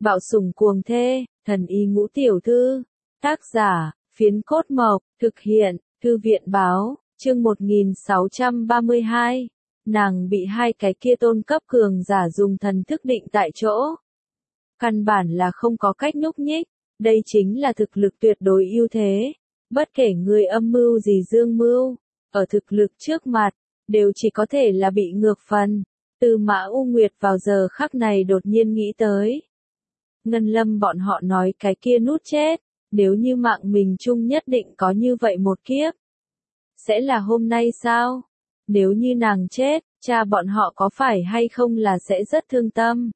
Bạo sủng cuồng thê, thần y ngũ tiểu thư. Tác giả, Phiến Cốt Mộc, thực hiện, Thư viện báo, chương 1632. Nàng bị hai cái kia tôn cấp cường giả dùng thần thức định tại chỗ. Căn bản là không có cách nhúc nhích, đây chính là thực lực tuyệt đối ưu thế. Bất kể người âm mưu gì dương mưu, ở thực lực trước mặt, đều chỉ có thể là bị ngược phần. Tư Mã U Nguyệt vào giờ khắc này đột nhiên nghĩ tới. Ngân Lâm bọn họ nói cái kia nút chết, nếu như mạng mình chung nhất định có như vậy một kiếp. Sẽ là hôm nay sao? Nếu như nàng chết, cha bọn họ có phải hay không là sẽ rất thương tâm.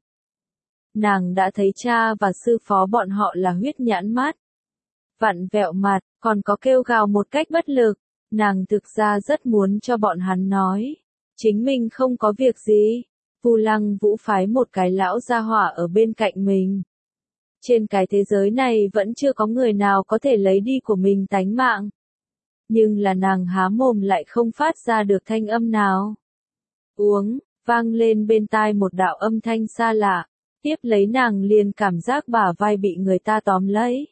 Nàng đã thấy cha và sư phó bọn họ là huyết nhãn mắt. Vặn vẹo mặt, còn có kêu gào một cách bất lực. Nàng thực ra rất muốn cho bọn hắn nói. Chính mình không có việc gì. Vu Lăng Vũ phái một cái lão gia hỏa ở bên cạnh mình. Trên cái thế giới này vẫn chưa có người nào có thể lấy đi của mình tánh mạng. Nhưng là nàng há mồm lại không phát ra được thanh âm nào. Uống, vang lên bên tai một đạo âm thanh xa lạ. Tiếp lấy nàng liền cảm giác bả vai bị người ta tóm lấy.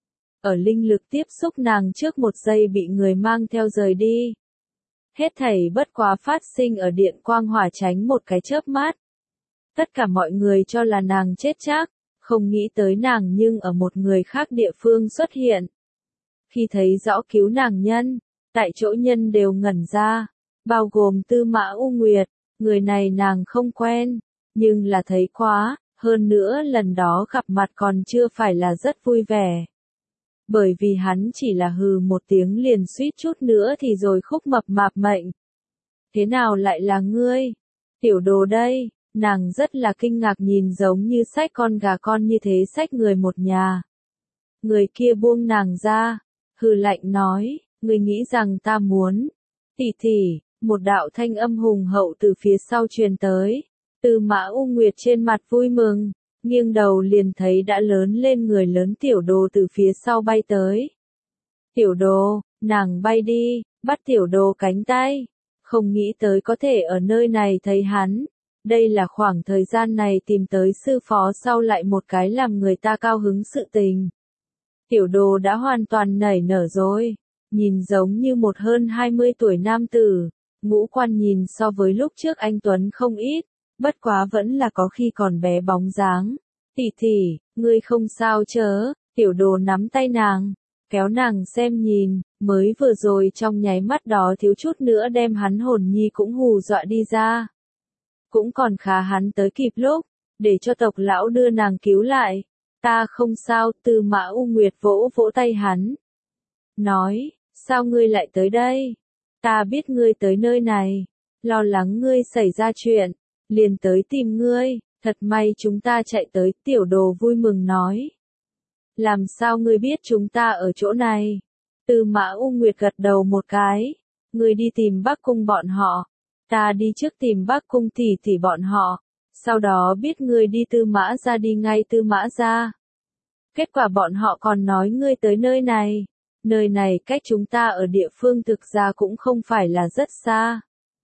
Ở linh lực tiếp xúc nàng trước một giây bị người mang theo rời đi. Hết thảy bất quá phát sinh ở điện quang hỏa chánh một cái chớp mắt. Tất cả mọi người cho là nàng chết chắc, không nghĩ tới nàng nhưng ở một người khác địa phương xuất hiện. Khi thấy rõ cứu nàng nhân, tại chỗ nhân đều ngẩn ra, bao gồm Tư Mã U Nguyệt, người này nàng không quen, nhưng là thấy quá, hơn nữa lần đó gặp mặt còn chưa phải là rất vui vẻ. Bởi vì hắn chỉ là hừ một tiếng liền suýt chút nữa thì rồi khúc mập mạp mệnh. Thế nào lại là ngươi? Tiểu đồ đây, nàng rất là kinh ngạc nhìn giống như xách con gà con như thế xách người một nhà. Người kia buông nàng ra, hừ lạnh nói, ngươi nghĩ rằng ta muốn. Tỷ tỷ, một đạo thanh âm hùng hậu từ phía sau truyền tới. Tư Mã U Nguyệt trên mặt vui mừng. Nghiêng đầu liền thấy đã lớn lên người lớn tiểu đồ từ phía sau bay tới. Tiểu đồ, nàng bay đi, bắt tiểu đồ cánh tay. Không nghĩ tới có thể ở nơi này thấy hắn. Đây là khoảng thời gian này tìm tới sư phó sau lại một cái làm người ta cao hứng sự tình. Tiểu đồ đã hoàn toàn nảy nở rồi. Nhìn giống như một hơn 20 tuổi nam tử. Ngũ quan nhìn so với lúc trước anh Tuấn không ít. Bất quá vẫn là có khi còn bé bóng dáng. Tỷ tỷ, ngươi không sao chớ, tiểu đồ nắm tay nàng, kéo nàng xem nhìn, mới vừa rồi trong nháy mắt đó thiếu chút nữa đem hắn hồn nhi cũng hù dọa đi ra. Cũng còn khá hắn tới kịp lúc, để cho tộc lão đưa nàng cứu lại. Ta không sao, Tư Mã U Nguyệt vỗ vỗ tay hắn. Nói, sao ngươi lại tới đây? Ta biết ngươi tới nơi này, lo lắng ngươi xảy ra chuyện. Liền tới tìm ngươi, thật may chúng ta chạy tới, tiểu đồ vui mừng nói. Làm sao ngươi biết chúng ta ở chỗ này? Tư Mã U Nguyệt gật đầu một cái. Ngươi đi tìm Bắc Cung bọn họ. Ta đi trước tìm Bắc Cung tỷ tỷ bọn họ. Sau đó biết ngươi đi Tư Mã ra đi ngay Tư Mã ra. Kết quả bọn họ còn nói ngươi tới nơi này. Nơi này cách chúng ta ở địa phương thực ra cũng không phải là rất xa.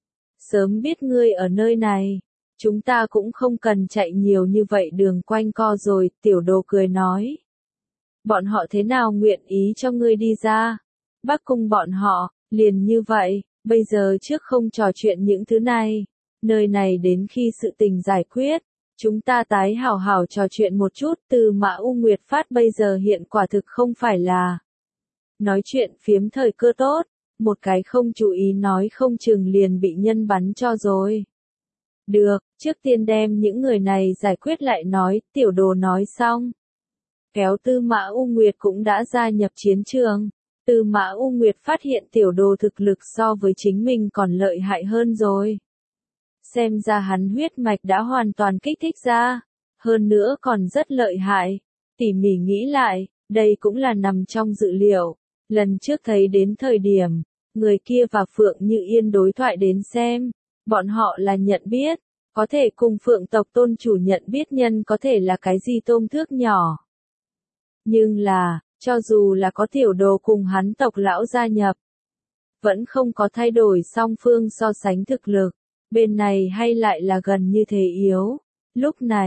Sớm biết ngươi ở nơi này. Chúng ta cũng không cần chạy nhiều như vậy đường quanh co rồi, tiểu đồ cười nói. Bọn họ thế nào nguyện ý cho ngươi đi ra? Bắc Cung bọn họ, liền như vậy, bây giờ trước không trò chuyện những thứ này. Nơi này đến khi sự tình giải quyết, chúng ta tái hảo hảo trò chuyện một chút. Từ Mã U Nguyệt phát bây giờ hiện quả thực không phải là nói chuyện phiếm thời cơ tốt, một cái không chú ý nói không chừng liền bị nhân bắn cho rồi. Được, trước tiên đem những người này giải quyết lại nói, tiểu đồ nói xong. Kéo Tư Mã U Nguyệt cũng đã gia nhập chiến trường. Tư Mã U Nguyệt phát hiện tiểu đồ thực lực so với chính mình còn lợi hại hơn rồi. Xem ra hắn huyết mạch đã hoàn toàn kích thích ra. Hơn nữa còn rất lợi hại. Tỉ mỉ nghĩ lại, đây cũng là nằm trong dự liệu. Lần trước thấy đến thời điểm, người kia và Phượng Như Yên đối thoại đến xem. Bọn họ là nhận biết, có thể cùng Phượng tộc tôn chủ nhận biết nhân có thể là cái gì tôm thước nhỏ. Nhưng là, cho dù là có tiểu đồ cùng hắn tộc lão gia nhập, vẫn không có thay đổi song phương so sánh thực lực, bên này hay lại là gần như thế yếu. Lúc này,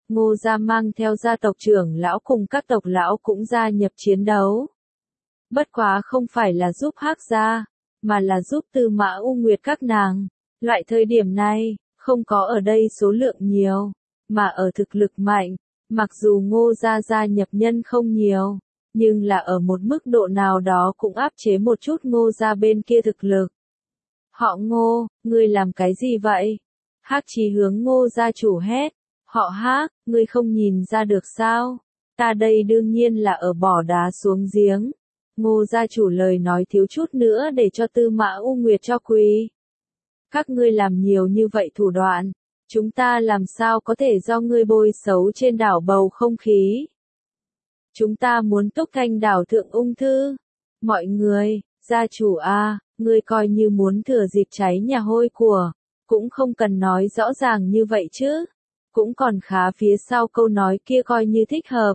Ngô gia mang theo gia tộc trưởng lão cùng các tộc lão cũng gia nhập chiến đấu. Bất quá không phải là giúp Hắc gia, mà là giúp Tư Mã U Nguyệt các nàng. Loại thời điểm này, không có ở đây số lượng nhiều, mà ở thực lực mạnh. Mặc dù Ngô gia gia nhập nhân không nhiều, nhưng là ở một mức độ nào đó cũng áp chế một chút Ngô gia bên kia thực lực. Họ Ngô, ngươi làm cái gì vậy? Hắc Chí hướng Ngô gia chủ hét. Họ Hắc, ngươi không nhìn ra được sao? Ta đây đương nhiên là ở bỏ đá xuống giếng. Ngô gia chủ lời nói thiếu chút nữa để cho Tư Mã U Nguyệt cho quỳ. Các ngươi làm nhiều như vậy thủ đoạn, chúng ta làm sao có thể do ngươi bôi xấu trên đảo bầu không khí? Chúng ta muốn Túc Thanh đảo thượng ung thư. Mọi người, gia chủ a, ngươi coi như muốn thừa dịp cháy nhà hôi của, cũng không cần nói rõ ràng như vậy chứ. Cũng còn khá phía sau câu nói kia coi như thích hợp.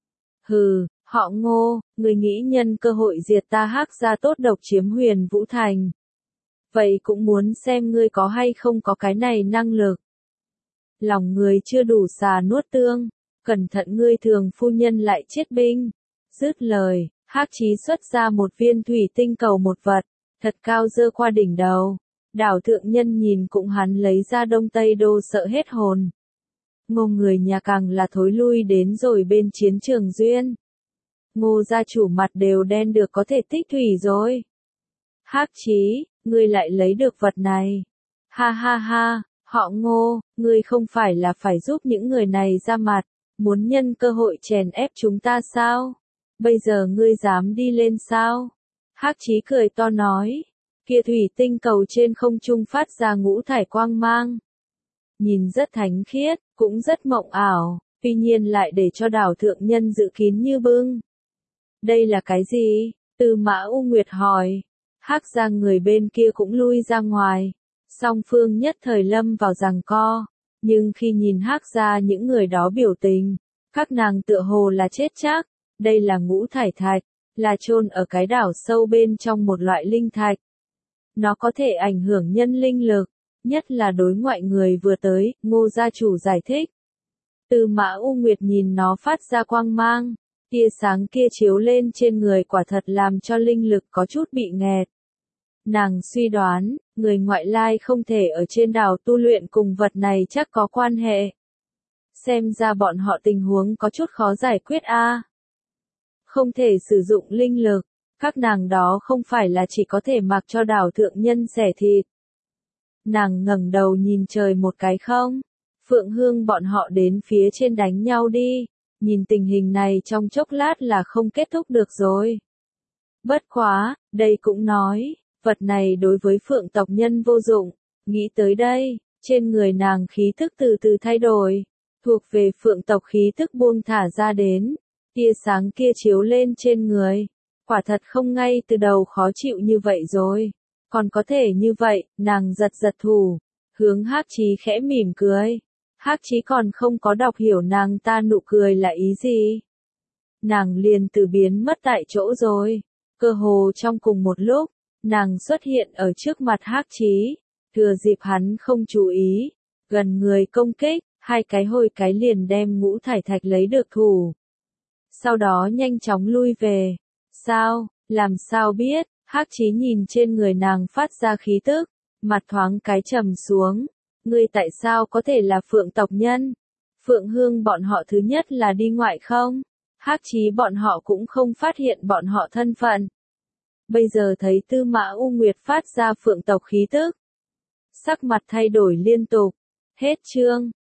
Hừ, họ Ngô, ngươi nghĩ nhân cơ hội diệt ta Hắc gia tốt độc chiếm Huyền Vũ Thành. Vậy cũng muốn xem ngươi có hay không có cái này năng lực. Lòng người chưa đủ xà nuốt tương, cẩn thận ngươi thường phu nhân lại chết binh. Dứt lời, Hắc Chí xuất ra một viên thủy tinh cầu một vật, thật cao dơ qua đỉnh đầu. Đảo thượng nhân nhìn cũng hắn lấy ra Đông Tây Đô sợ hết hồn. Ngô người nhà càng là thối lui đến rồi bên chiến trường duyên. Ngô gia chủ mặt đều đen được có thể tích thủy rồi. Hắc Chí, ngươi lại lấy được vật này. Ha ha ha, họ Ngô, ngươi không phải là phải giúp những người này ra mặt, muốn nhân cơ hội chèn ép chúng ta sao? Bây giờ ngươi dám đi lên sao? Hắc Chí cười to nói, kia thủy tinh cầu trên không trung phát ra ngũ thải quang mang. Nhìn rất thánh khiết, cũng rất mộng ảo, tuy nhiên lại để cho đảo thượng nhân dự kín như bưng. Đây là cái gì? Tư Mã U Nguyệt hỏi. Hắc gia người bên kia cũng lui ra ngoài. Song phương nhất thời lâm vào giằng co. Nhưng khi nhìn Hắc gia những người đó biểu tình, các nàng tựa hồ là chết chắc. Đây là ngũ thải thạch, là chôn ở cái đảo sâu bên trong một loại linh thạch. Nó có thể ảnh hưởng nhân linh lực, nhất là đối ngoại người vừa tới, Ngô gia chủ giải thích. Tư Mã U Nguyệt nhìn nó phát ra quang mang, tia sáng kia chiếu lên trên người quả thật làm cho linh lực có chút bị nghẹt. Nàng suy đoán, người ngoại lai không thể ở trên đảo tu luyện cùng vật này chắc có quan hệ. Xem ra bọn họ tình huống có chút khó giải quyết a. Không thể sử dụng linh lực, các nàng đó không phải là chỉ có thể mặc cho đảo thượng nhân xẻ thịt. Nàng ngẩng đầu nhìn trời một cái không? Phượng Hương bọn họ đến phía trên đánh nhau đi, nhìn tình hình này trong chốc lát là không kết thúc được rồi. Bất quá, đây cũng nói, vật này đối với Phượng tộc nhân vô dụng, nghĩ tới đây, trên người nàng khí thức từ từ thay đổi, thuộc về Phượng tộc khí thức buông thả ra đến, tia sáng kia chiếu lên trên người, quả thật không ngay từ đầu khó chịu như vậy rồi. Còn có thể như vậy, nàng giật giật thủ, hướng Hắc Chí khẽ mỉm cười. Hắc Chí còn không có đọc hiểu nàng ta nụ cười là ý gì. Nàng liền từ biến mất tại chỗ rồi. Cơ hồ trong cùng một lúc, nàng xuất hiện ở trước mặt Hắc Chí, thừa dịp hắn không chú ý, gần người công kích, hai cái hôi cái liền đem ngũ thải thạch lấy được thủ. Sau đó nhanh chóng lui về. Sao, làm sao biết? Hắc Chí nhìn trên người nàng phát ra khí tức, mặt thoáng cái trầm xuống. Ngươi tại sao có thể là Phượng tộc nhân? Phượng Hương bọn họ thứ nhất là đi ngoại không? Hắc Chí bọn họ cũng không phát hiện bọn họ thân phận. Bây giờ thấy Tư Mã U Nguyệt phát ra Phượng tộc khí tức. Sắc mặt thay đổi liên tục. Hết chương.